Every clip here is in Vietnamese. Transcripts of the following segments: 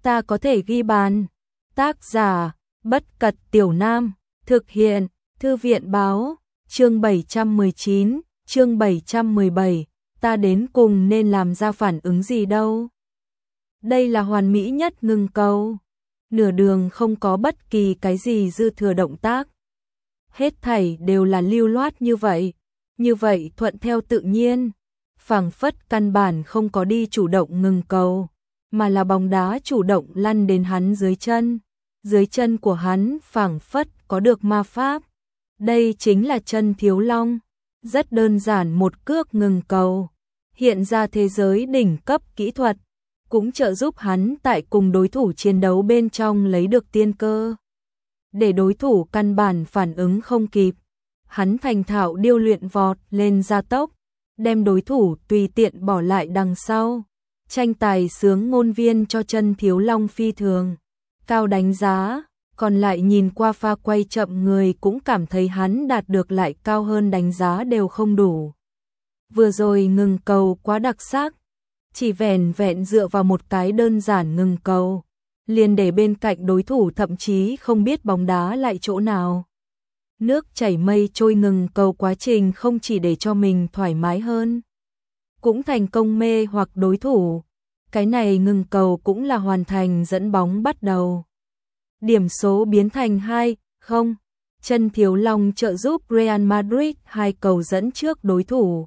ta có thể ghi bàn. Tác giả, Bất Cật Tiểu Nam, thực hiện, Thư viện Báo, chương 719, chương 717, ta đến cùng nên làm ra phản ứng gì đâu. Đây là hoàn mỹ nhất ngừng cầu. Nửa đường không có bất kỳ cái gì dư thừa động tác. Hết thảy đều là lưu loát như vậy thuận theo tự nhiên. Phảng phất căn bản không có đi chủ động ngừng cầu, mà là bóng đá chủ động lăn đến hắn dưới chân. Dưới chân của hắn phảng phất có được ma pháp. Đây chính là chân Thiếu Long. Rất đơn giản một cước ngừng cầu. Hiện ra thế giới đỉnh cấp kỹ thuật, cũng trợ giúp hắn tại cùng đối thủ chiến đấu bên trong lấy được tiên cơ. Để đối thủ căn bản phản ứng không kịp, hắn thành thạo điêu luyện vọt lên gia tốc, đem đối thủ tùy tiện bỏ lại đằng sau. Tranh tài sướng ngôn viên cho chân Thiếu Long phi thường cao đánh giá, còn lại nhìn qua pha quay chậm người cũng cảm thấy hắn đạt được lại cao hơn đánh giá đều không đủ. Vừa rồi ngừng cầu quá đặc sắc, chỉ vẻn vẹn dựa vào một cái đơn giản ngừng cầu, liền để bên cạnh đối thủ thậm chí không biết bóng đá lại chỗ nào. Nước chảy mây trôi ngừng cầu quá trình không chỉ để cho mình thoải mái hơn, cũng thành công mê hoặc đối thủ. Cái này ngừng cầu cũng là hoàn thành dẫn bóng bắt đầu. Điểm số biến thành 2-0. Chân Thiếu Long trợ giúp Real Madrid 2 cầu dẫn trước đối thủ.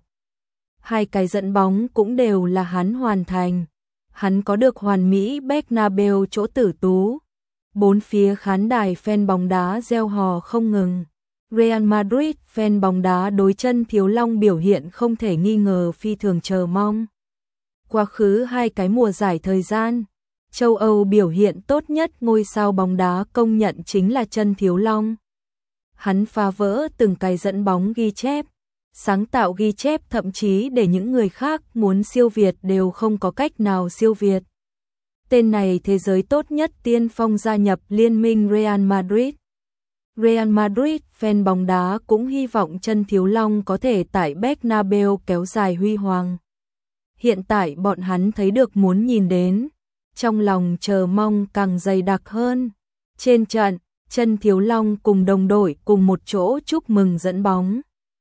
2 cái dẫn bóng cũng đều là hắn hoàn thành. Hắn có được hoàn mỹ Bernabeu chỗ tử tú. Bốn phía khán đài fan bóng đá reo hò không ngừng. Real Madrid fan bóng đá đối chân Thiếu Long biểu hiện không thể nghi ngờ phi thường chờ mong. Quá khứ 2 cái mùa giải thời gian, châu Âu biểu hiện tốt nhất ngôi sao bóng đá công nhận chính là chân Thiếu Long. Hắn phá vỡ từng cái dẫn bóng ghi chép, sáng tạo ghi chép thậm chí để những người khác muốn siêu việt đều không có cách nào siêu việt. Tên này thế giới tốt nhất tiên phong gia nhập liên minh Real Madrid. Real Madrid fan bóng đá cũng hy vọng chân Thiếu Long có thể tại Bernabeu kéo dài huy hoàng. Hiện tại bọn hắn thấy được muốn nhìn đến, trong lòng chờ mong càng dày đặc hơn. Trên trận, chân Thiếu Long cùng đồng đội cùng một chỗ chúc mừng dẫn bóng.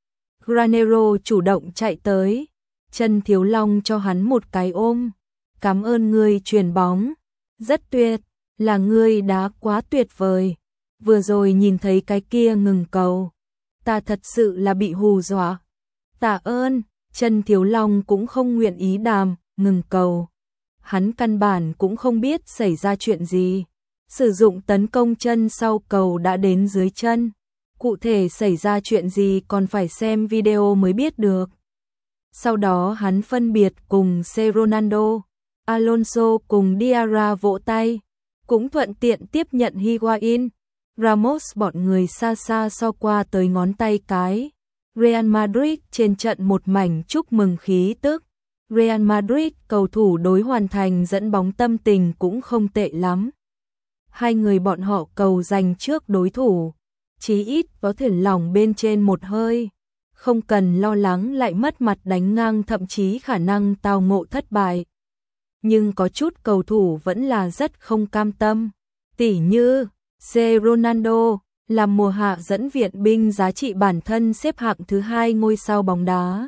Granero chủ động chạy tới, chân Thiếu Long cho hắn một cái ôm. Cảm ơn ngươi chuyền bóng, rất tuyệt, là ngươi đá quá tuyệt vời. Vừa rồi nhìn thấy cái kia ngừng cầu, ta thật sự là bị hù dọa. Tạ ơn. Chân Thiếu Long cũng không nguyện ý ngừng cầu. Hắn căn bản cũng không biết xảy ra chuyện gì. Sử dụng tấn công chân sau cầu đã đến dưới chân. Cụ thể xảy ra chuyện gì còn phải xem video mới biết được. Sau đó hắn phân biệt cùng Ronaldo, Alonso cùng Diarra vỗ tay. Cũng thuận tiện tiếp nhận Higuain, Ramos bọn người xa xa so qua tới ngón tay cái. Real Madrid trên trận một mảnh chúc mừng khí tức. Real Madrid cầu thủ đối hoàn thành dẫn bóng tâm tình cũng không tệ lắm. Hai người bọn họ cầu giành trước đối thủ, chí ít có thể lỏng bên trên một hơi. Không cần lo lắng lại mất mặt đánh ngang thậm chí khả năng tao ngộ thất bại. Nhưng có chút cầu thủ vẫn là rất không cam tâm. Tỉ như Ronaldo, làm mùa hạ dẫn viện binh giá trị bản thân xếp hạng thứ 2 ngôi sao bóng đá.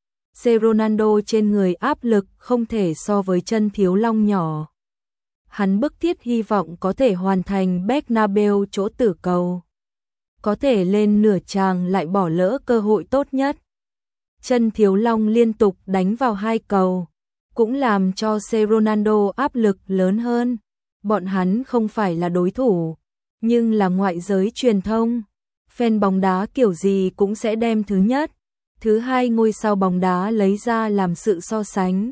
Ronaldo trên người áp lực không thể so với chân Thiếu Long nhỏ. Hắn bức thiết hy vọng có thể hoàn thành Bernabeu chỗ tử cầu. Có thể lên nửa chàng lại bỏ lỡ cơ hội tốt nhất. Chân Thiếu Long liên tục đánh vào 2 cầu, cũng làm cho Ronaldo áp lực lớn hơn. Bọn hắn không phải là đối thủ, nhưng là ngoại giới truyền thông. Fan bóng đá kiểu gì cũng sẽ đem thứ nhất, thứ 2 ngôi sao bóng đá lấy ra làm sự so sánh.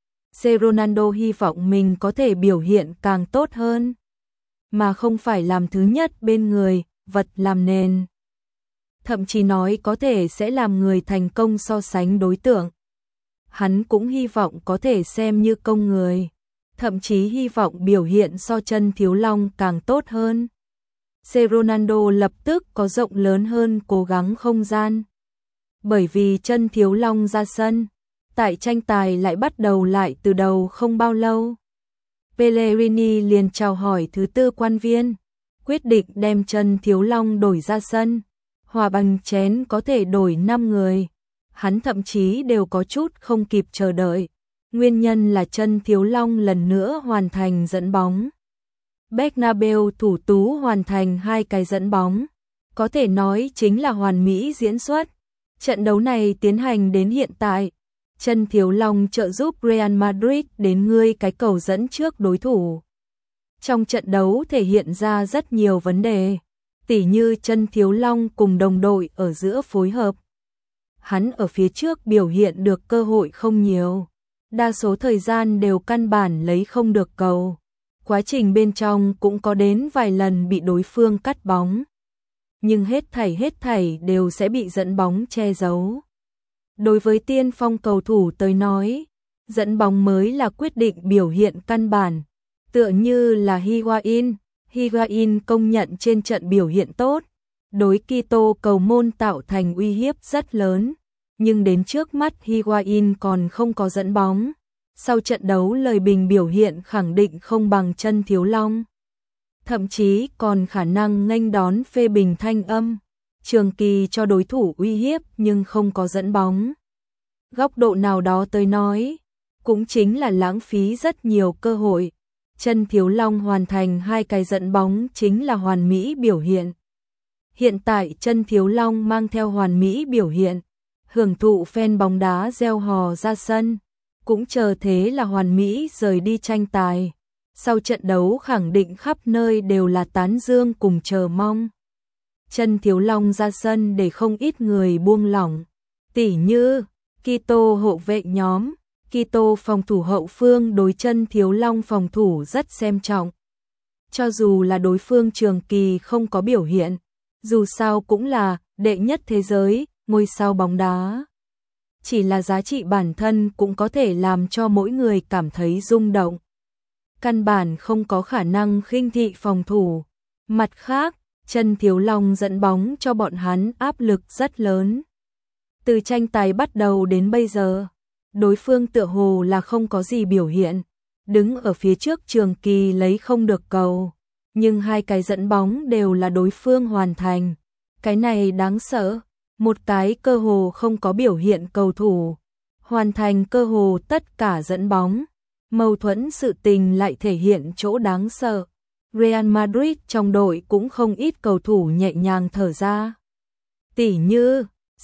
Ronaldo hy vọng mình có thể biểu hiện càng tốt hơn, mà không phải làm thứ nhất bên người, vật làm nền. Thậm chí nói có thể sẽ làm người thành công so sánh đối tượng. Hắn cũng hy vọng có thể xem như công người, thậm chí hy vọng biểu hiện so chân Thiếu Long càng tốt hơn. Ronaldo lập tức có rộng lớn hơn cố gắng không gian. Bởi vì chân Thiếu Long ra sân, tại tranh tài lại bắt đầu lại từ đầu không bao lâu. Pellegrini liền chào hỏi thứ tư quan viên, quyết định đem Chân Thiếu Long đổi ra sân. Hòa bằng chén có thể đổi 5 người. Hắn thậm chí đều có chút không kịp chờ đợi. Nguyên nhân là Chân Thiếu Long lần nữa hoàn thành dẫn bóng. Bernabeu thủ tú hoàn thành 2 cái dẫn bóng. Có thể nói chính là hoàn mỹ diễn xuất. Trận đấu này tiến hành đến hiện tại. Chân Thiếu Long trợ giúp Real Madrid đến ngươi cái cầu dẫn trước đối thủ. Trong trận đấu thể hiện ra rất nhiều vấn đề, tỉ như Chân Thiếu Long cùng đồng đội ở giữa phối hợp. Hắn ở phía trước biểu hiện được cơ hội không nhiều, đa số thời gian đều căn bản lấy không được cầu. Quá trình bên trong cũng có đến vài lần bị đối phương cắt bóng, nhưng hết thảy đều sẽ bị dẫn bóng che giấu. Đối với tiên phong cầu thủ tới nói, dẫn bóng mới là quyết định biểu hiện căn bản, tựa như là Higuain công nhận trên trận biểu hiện tốt, đối Quito cầu môn tạo thành uy hiếp rất lớn, nhưng đến trước mắt Higuain còn không có dẫn bóng. Sau trận đấu lời bình biểu hiện khẳng định không bằng Chân Thiếu Long, thậm chí còn khả năng nghênh đón phê bình thanh âm. Trường Kỳ cho đối thủ uy hiếp nhưng không có dẫn bóng. Góc độ nào đó tới nói, cũng chính là lãng phí rất nhiều cơ hội. Chân Thiếu Long hoàn thành 2 cái dẫn bóng chính là hoàn mỹ biểu hiện. Hiện tại Chân Thiếu Long mang theo hoàn mỹ biểu hiện, hưởng thụ fan bóng đá reo hò ra sân, cũng chờ thế là hoàn mỹ rời đi tranh tài. Sau trận đấu khẳng định khắp nơi đều là tán dương cùng chờ mong. Chân Thiếu Long ra sân để không ít người buông lỏng, tỉ như Quito hộ vệ nhóm. Quito phòng thủ hậu phương đối Chân Thiếu Long phòng thủ rất xem trọng. Cho dù là đối phương Trường Kỳ không có biểu hiện, dù sao cũng là đệ nhất thế giới, ngôi sao bóng đá. Chỉ là giá trị bản thân cũng có thể làm cho mỗi người cảm thấy rung động. Căn bản không có khả năng khinh thị phòng thủ. Mặt khác, Chân Thiếu Long dẫn bóng cho bọn hắn áp lực rất lớn. Từ tranh tài bắt đầu đến bây giờ, đối phương tựa hồ là không có gì biểu hiện, đứng ở phía trước Trường Kỳ lấy không được cầu, nhưng 2 cái dẫn bóng đều là đối phương hoàn thành. Cái này đáng sợ, một cái cơ hồ không có biểu hiện cầu thủ, hoàn thành cơ hồ tất cả dẫn bóng. Mâu thuẫn sự tình lại thể hiện chỗ đáng sợ. Real Madrid trong đội cũng không ít cầu thủ nhẹ nhàng thở ra. Tỉ như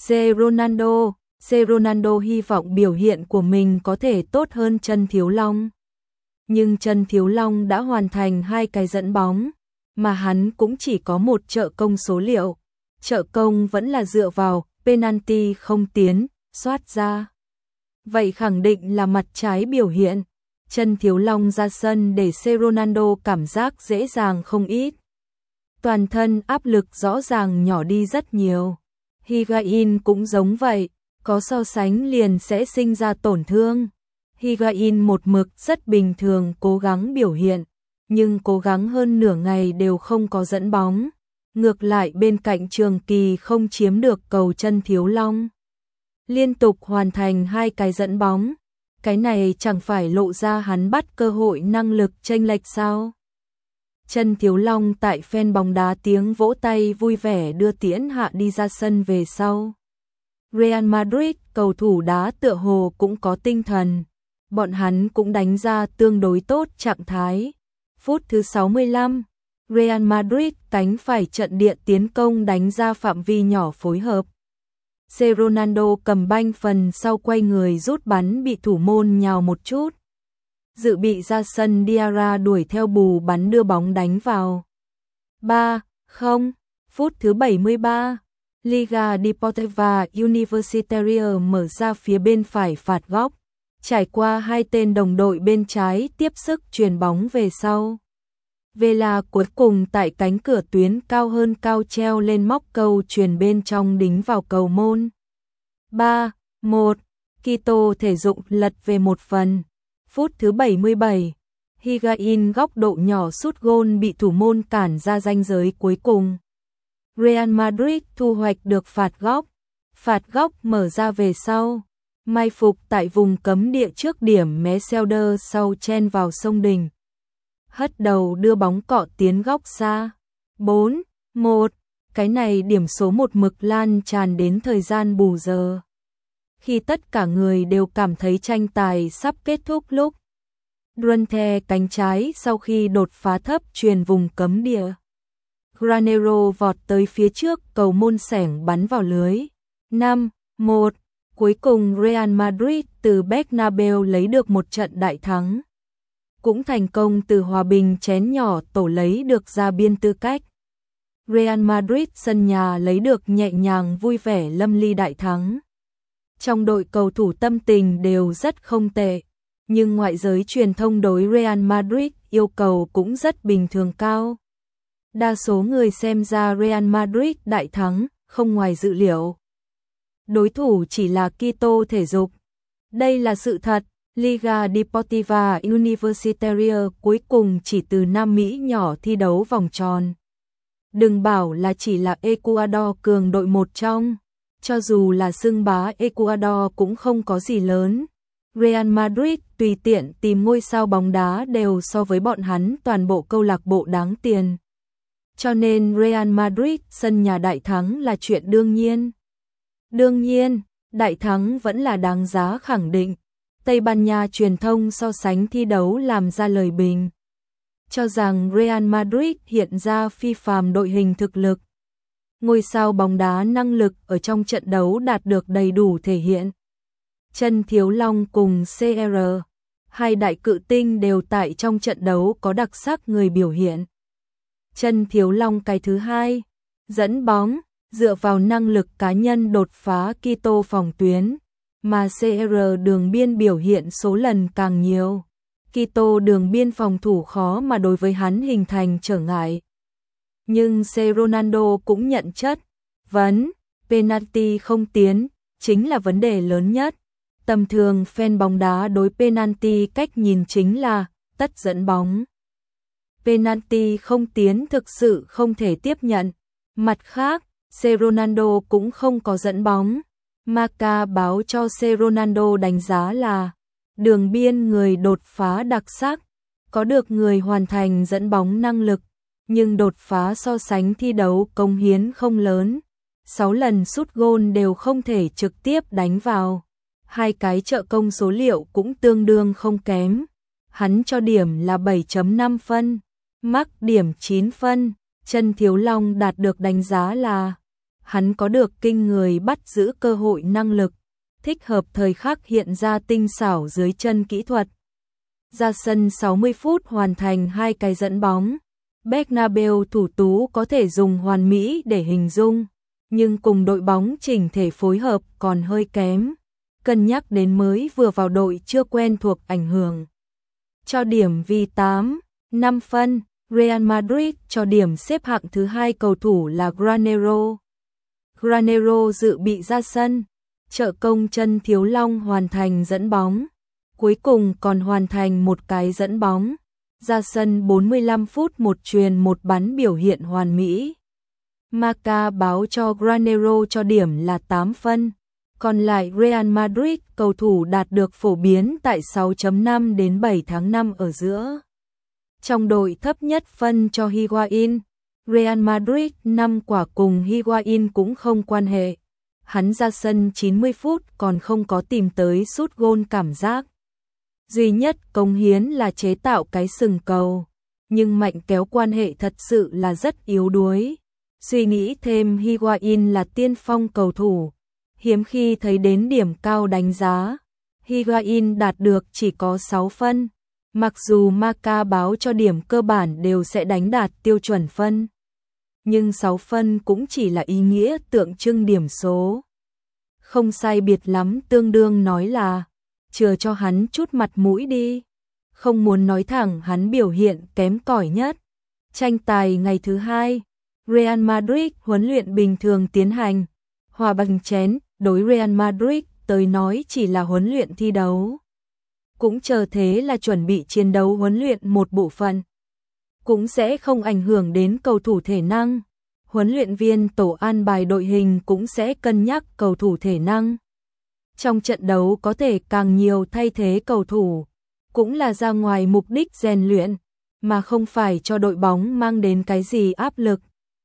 Ronaldo hy vọng biểu hiện của mình có thể tốt hơn Chân Thiếu Long. Nhưng Chân Thiếu Long đã hoàn thành 2 cái dẫn bóng, mà hắn cũng chỉ có một trợ công số liệu. Trợ công vẫn là dựa vào penalty không tiến, soát ra. Vậy khẳng định là mặt trái biểu hiện. Chân Thiếu Long ra sân để Ronaldo cảm giác dễ dàng không ít. Toàn thân áp lực rõ ràng nhỏ đi rất nhiều. Higuain cũng giống vậy, có so sánh liền sẽ sinh ra tổn thương. Higuain một mực rất bình thường cố gắng biểu hiện, nhưng cố gắng hơn nửa ngày đều không có dẫn bóng. Ngược lại bên cạnh Trường Kỳ không chiếm được cầu Chân Thiếu Long. Liên tục hoàn thành 2 cái dẫn bóng. Cái này chẳng phải lộ ra hắn bắt cơ hội năng lực chênh lệch sao? Chân Thiếu Long tại fan bóng đá tiếng vỗ tay vui vẻ đưa tiễn hạ đi ra sân về sau. Real Madrid cầu thủ đá tựa hồ cũng có tinh thần. Bọn hắn cũng đánh ra tương đối tốt trạng thái. Phút thứ 65, Real Madrid cánh phải trận địa tiến công đánh ra phạm vi nhỏ phối hợp. Ronaldo cầm banh phần sau quay người rút bắn bị thủ môn nhào một chút. Dự bị ra sân Diarra đuổi theo bù bắn đưa bóng đánh vào. 3-0, phút thứ 73, Liga Deportiva Universitaria mở ra phía bên phải phạt góc. Trải qua 2 tên đồng đội bên trái tiếp sức chuyền bóng về sau. Vela cuối cùng tại cánh cửa tuyến cao hơn cao treo lên móc câu chuyền bên trong đính vào cầu môn. 3-1, Quito thể dụng lật về một phần. Phút thứ 77, Higuain góc độ nhỏ sút gôn bị thủ môn cản ra ranh giới cuối cùng. Real Madrid thu hoạch được phạt góc. Phạt góc mở ra về sau. Mai phục tại vùng cấm địa trước điểm Mercedes sau chen vào sông Đình. hất đầu đưa bóng cọ tiến góc xa. 4-1, cái này điểm số một mực lan tràn đến thời gian bù giờ. Khi tất cả người đều cảm thấy tranh tài sắp kết thúc lúc Duarte cánh trái sau khi đột phá thấp truyền vùng cấm địa. Granero vọt tới phía trước cầu môn sẻng bắn vào lưới. 5-1, cuối cùng Real Madrid từ Bernabeu lấy được một trận đại thắng. Cũng thành công từ hòa bình chén nhỏ tổ lấy được ra biên tư cách. Real Madrid sân nhà lấy được nhẹ nhàng vui vẻ lâm ly đại thắng. Trong đội cầu thủ tâm tình đều rất không tệ, nhưng ngoại giới truyền thông đối Real Madrid yêu cầu cũng rất bình thường cao. Đa số người xem ra Real Madrid đại thắng, không ngoài dự liệu. Đối thủ chỉ là Quito thể dục. Đây là sự thật, Liga Deportiva Universitaria cuối cùng chỉ từ Nam Mỹ nhỏ thi đấu vòng tròn. Đừng bảo là chỉ là Ecuador cường đội một trong, cho dù là xưng bá Ecuador cũng không có gì lớn. Real Madrid tùy tiện tìm ngôi sao bóng đá đều so với bọn hắn toàn bộ câu lạc bộ đáng tiền. Cho nên Real Madrid sân nhà đại thắng là chuyện đương nhiên. Đương nhiên, đại thắng vẫn là đáng giá khẳng định. Tây Ban Nha truyền thông so sánh thi đấu làm ra lời bình, cho rằng Real Madrid hiện ra phi phàm đội hình thực lực. Ngôi sao bóng đá năng lực ở trong trận đấu đạt được đầy đủ thể hiện. Chân Thiếu Long cùng CR, hai đại cự tinh đều tại trong trận đấu có đặc sắc người biểu hiện. Chân Thiếu Long cái thứ hai, dẫn bóng, dựa vào năng lực cá nhân đột phá Quito phòng tuyến, mà CR đường biên biểu hiện số lần càng nhiều. Quito đường biên phòng thủ khó mà đối với hắn hình thành trở ngại. Nhưng C. Ronaldo cũng nhận chất vấn, penalty không tiến, chính là vấn đề lớn nhất. Tầm thường fan bóng đá đối penalty cách nhìn chính là tất dẫn bóng. Penalty không tiến thực sự không thể tiếp nhận. Mặt khác, C. Ronaldo cũng không có dẫn bóng. Marca báo cho C. Ronaldo đánh giá là đường biên người đột phá đặc sắc, có được người hoàn thành dẫn bóng năng lực, nhưng đột phá so sánh thi đấu cống hiến không lớn. 6 lần sút gôn đều không thể trực tiếp đánh vào. Hai cái trợ công số liệu cũng tương đương không kém. Hắn cho điểm là 7.5 phân, mắc điểm 9 phân. Chân Thiếu Long đạt được đánh giá là hắn có được kinh người bắt giữ cơ hội năng lực, thích hợp thời khắc hiện ra tinh xảo dưới chân kỹ thuật. Ra sân 60 phút hoàn thành hai cái dẫn bóng. Bernabeu thủ tú có thể dùng hoàn mỹ để hình dung, nhưng cùng đội bóng chỉnh thể phối hợp còn hơi kém. Cân nhắc đến mới vừa vào đội chưa quen thuộc ảnh hưởng. Cho điểm vì 8.5 phân, Real Madrid cho điểm xếp hạng thứ hai cầu thủ là Granero. Granero dự bị ra sân, trợ công Chân Thiếu Long hoàn thành dẫn bóng, cuối cùng còn hoàn thành một cái dẫn bóng. Ra sân 45 phút một truyền một bắn biểu hiện hoàn mỹ. Marca báo cho Granero cho điểm là 8 phân, còn lại Real Madrid cầu thủ đạt được phổ biến tại 6.5 đến 7/5 ở giữa. Trong đội thấp nhất phân cho Higuain, Real Madrid 5 quả cùng Higuain cũng không quan hệ. Hắn ra sân 90 phút còn không có tìm tới sút gôn cảm giác. Duy nhất cống hiến là chế tạo cái sừng cầu, nhưng mạnh kéo quan hệ thật sự là rất yếu đuối. Suy nghĩ thêm Higuain là tiên phong cầu thủ, hiếm khi thấy đến điểm cao đánh giá. Higuain đạt được chỉ có 6 phân, mặc dù Marca báo cho điểm cơ bản đều sẽ đánh đạt tiêu chuẩn phân. Nhưng 6 phân cũng chỉ là ý nghĩa tượng trưng điểm số. Không sai biệt lắm, tương đương nói là chừa cho hắn chút mặt mũi đi. Không muốn nói thẳng hắn biểu hiện kém cỏi nhất. Tranh tài ngày thứ hai, Real Madrid huấn luyện bình thường tiến hành. Hòa bằng chén, đối Real Madrid tới nói chỉ là huấn luyện thi đấu. Cũng chờ thế là chuẩn bị chiến đấu huấn luyện một bộ phận. Cũng sẽ không ảnh hưởng đến cầu thủ thể năng. Huấn luyện viên tổ an bài đội hình cũng sẽ cân nhắc cầu thủ thể năng. Trong trận đấu có thể càng nhiều thay thế cầu thủ, cũng là ra ngoài mục đích rèn luyện. mà không phải cho đội bóng mang đến cái gì áp lực.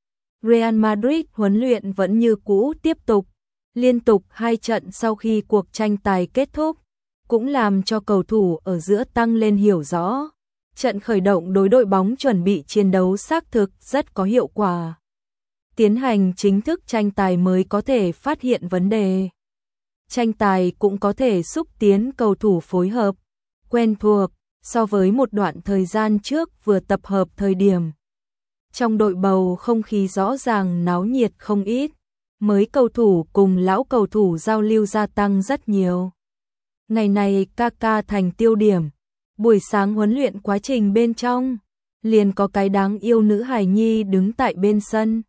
Real Madrid huấn luyện vẫn như cũ tiếp tục, liên tục 2 trận sau khi cuộc tranh tài kết thúc, cũng làm cho cầu thủ ở giữa tăng lên hiểu rõ. Trận khởi động đối đội bóng chuẩn bị chiến đấu xác thực rất có hiệu quả. Tiến hành chính thức tranh tài mới có thể phát hiện vấn đề. Tranh tài cũng có thể xúc tiến cầu thủ phối hợp, quen thuộc, so với một đoạn thời gian trước vừa tập hợp thời điểm. Trong đội bầu không khí rõ ràng náo nhiệt không ít, mới cầu thủ cùng lão cầu thủ giao lưu gia tăng rất nhiều. Ngày này Kaka thành tiêu điểm, buổi sáng huấn luyện quá trình bên trong, liền có cái đáng yêu nữ hài nhi đứng tại bên sân.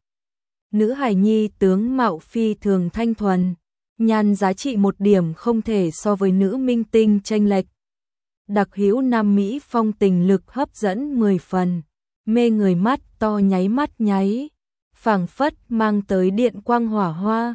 Nữ hài nhi tướng mạo phi thường thanh thuần, nhan giá trị một điểm không thể so với nữ minh tinh chênh lệch. Đặc hữu nam Mỹ phong tình lực hấp dẫn 10 phần, mê người mắt to nháy mắt nháy, phảng phất mang tới điện quang hỏa hoa.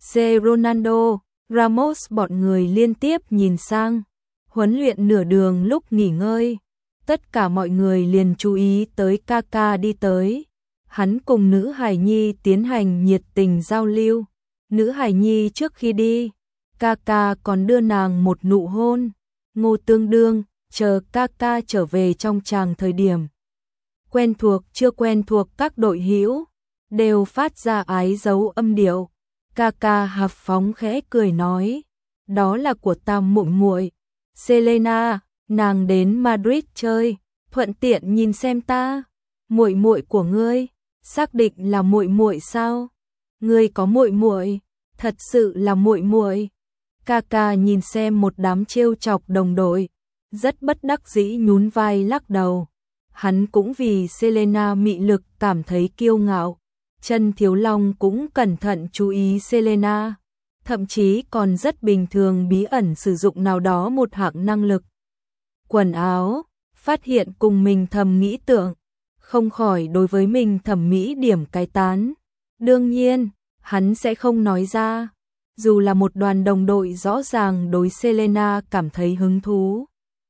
Ronaldo, Ramos bọn người liên tiếp nhìn sang, huấn luyện nửa đường lúc nghỉ ngơi, tất cả mọi người liền chú ý tới Kaka đi tới. Hắn cùng nữ hài nhi tiến hành nhiệt tình giao lưu. Nữ hài nhi trước khi đi, Kaka còn đưa nàng một nụ hôn. Ngô Tương Đương, chờ Kaka trở về trong tràng thời điểm. Quen thuộc chưa quen thuộc các đội hữu đều phát ra ái dấu âm điệu. Kaka hạp phóng khẽ cười nói, đó là của ta muội muội, Selena, nàng đến Madrid chơi, thuận tiện nhìn xem ta. Muội muội của ngươi, xác định là muội muội sao? Ngươi có muội muội, thật sự là muội muội. Kaka nhìn xem một đám trêu chọc đồng đội, rất bất đắc dĩ nhún vai lắc đầu. Hắn cũng vì Selena mị lực cảm thấy kiêu ngạo. Chân Thiếu Long cũng cẩn thận chú ý Selena, thậm chí còn rất bình thường bí ẩn sử dụng nào đó một hạng năng lực. Quần áo, phát hiện cùng mình thầm nghĩ tưởng, không khỏi đối với mình thẩm mỹ điểm cái tán. Đương nhiên, hắn sẽ không nói ra, dù là một đoàn đồng đội rõ ràng đối Selena cảm thấy hứng thú.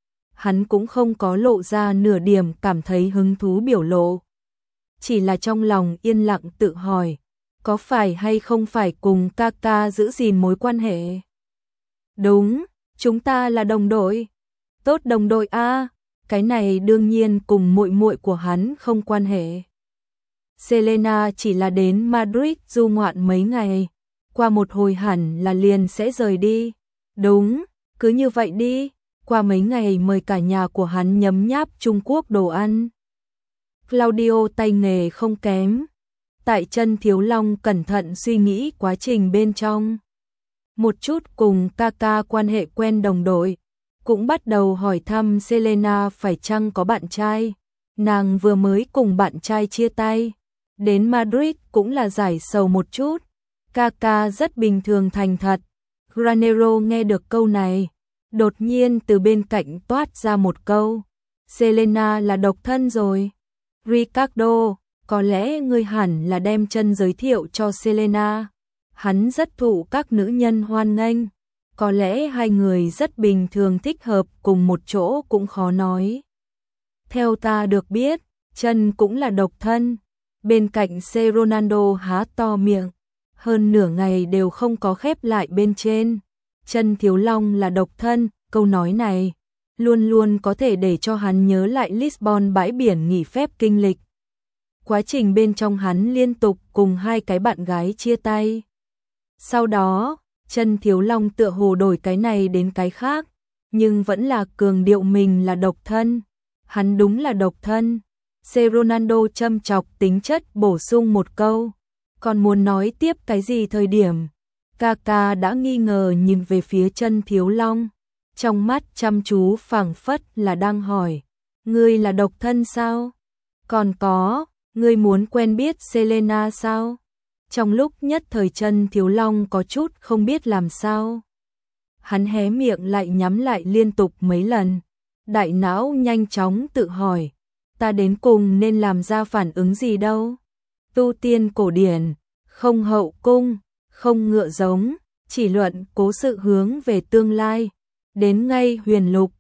Hắn cũng không có lộ ra nửa điểm cảm thấy hứng thú biểu lộ. Chỉ là trong lòng yên lặng tự hỏi, có phải hay không phải cùng Kaka giữ gìn mối quan hệ? Đúng, chúng ta là đồng đội. Tốt đồng đội a, cái này đương nhiên cùng muội muội của hắn không quan hệ. Selena chỉ là đến Madrid du ngoạn mấy ngày, qua một hồi hẳn là liền sẽ rời đi. Đúng, cứ như vậy đi, qua mấy ngày mời cả nhà của hắn nhấm nháp Trung Quốc đồ ăn. Claudio tay nghề không kém. Tại Chân Thiếu Long cẩn thận suy nghĩ quá trình bên trong. Một chút cùng Kaka quan hệ quen đồng đội, cũng bắt đầu hỏi thăm Selena phải chăng có bạn trai. Nàng vừa mới cùng bạn trai chia tay, đến Madrid cũng là giải sầu một chút. Kaka rất bình thường thành thật. Granero nghe được câu này, đột nhiên từ bên cạnh toát ra một câu. Selena là độc thân rồi. Ricardo, có lẽ ngươi hẳn là đem Chân giới thiệu cho Selena. Hắn rất thụ các nữ nhân hoan nghênh. Có lẽ hai người rất bình thường thích hợp cùng một chỗ cũng khó nói. Theo ta được biết, Chân cũng là độc thân. Bên cạnh Ronaldo há to miệng, hơn nửa ngày đều không có khép lại bên trên. Chân Thiếu Long là độc thân, câu nói này luôn luôn có thể để cho hắn nhớ lại Lisbon bãi biển nghỉ phép kinh lịch. Quá trình bên trong hắn liên tục cùng hai cái bạn gái chia tay. Sau đó, Chân Thiếu Long tựa hồ đổi cái này đến cái khác, nhưng vẫn là cường điệu mình là độc thân. Hắn đúng là độc thân. Ronaldo châm chọc tính chất bổ sung một câu, còn muốn nói tiếp cái gì thời điểm. Kaka đã nghi ngờ nhìn về phía Chân Thiếu Long, trong mắt chăm chú phảng phất là đang hỏi, ngươi là độc thân sao? Còn có, ngươi muốn quen biết Selena sao? Trong lúc nhất thời Chân Thiếu Long có chút không biết làm sao. Hắn hé miệng lại nhắm lại liên tục mấy lần, đại não nhanh chóng tự hỏi, ta đến cùng nên làm ra phản ứng gì đâu? Tu tiên cổ điển, không hậu cung, không ngựa giống, chỉ luận cố sự hướng về tương lai, đến ngay huyền lục,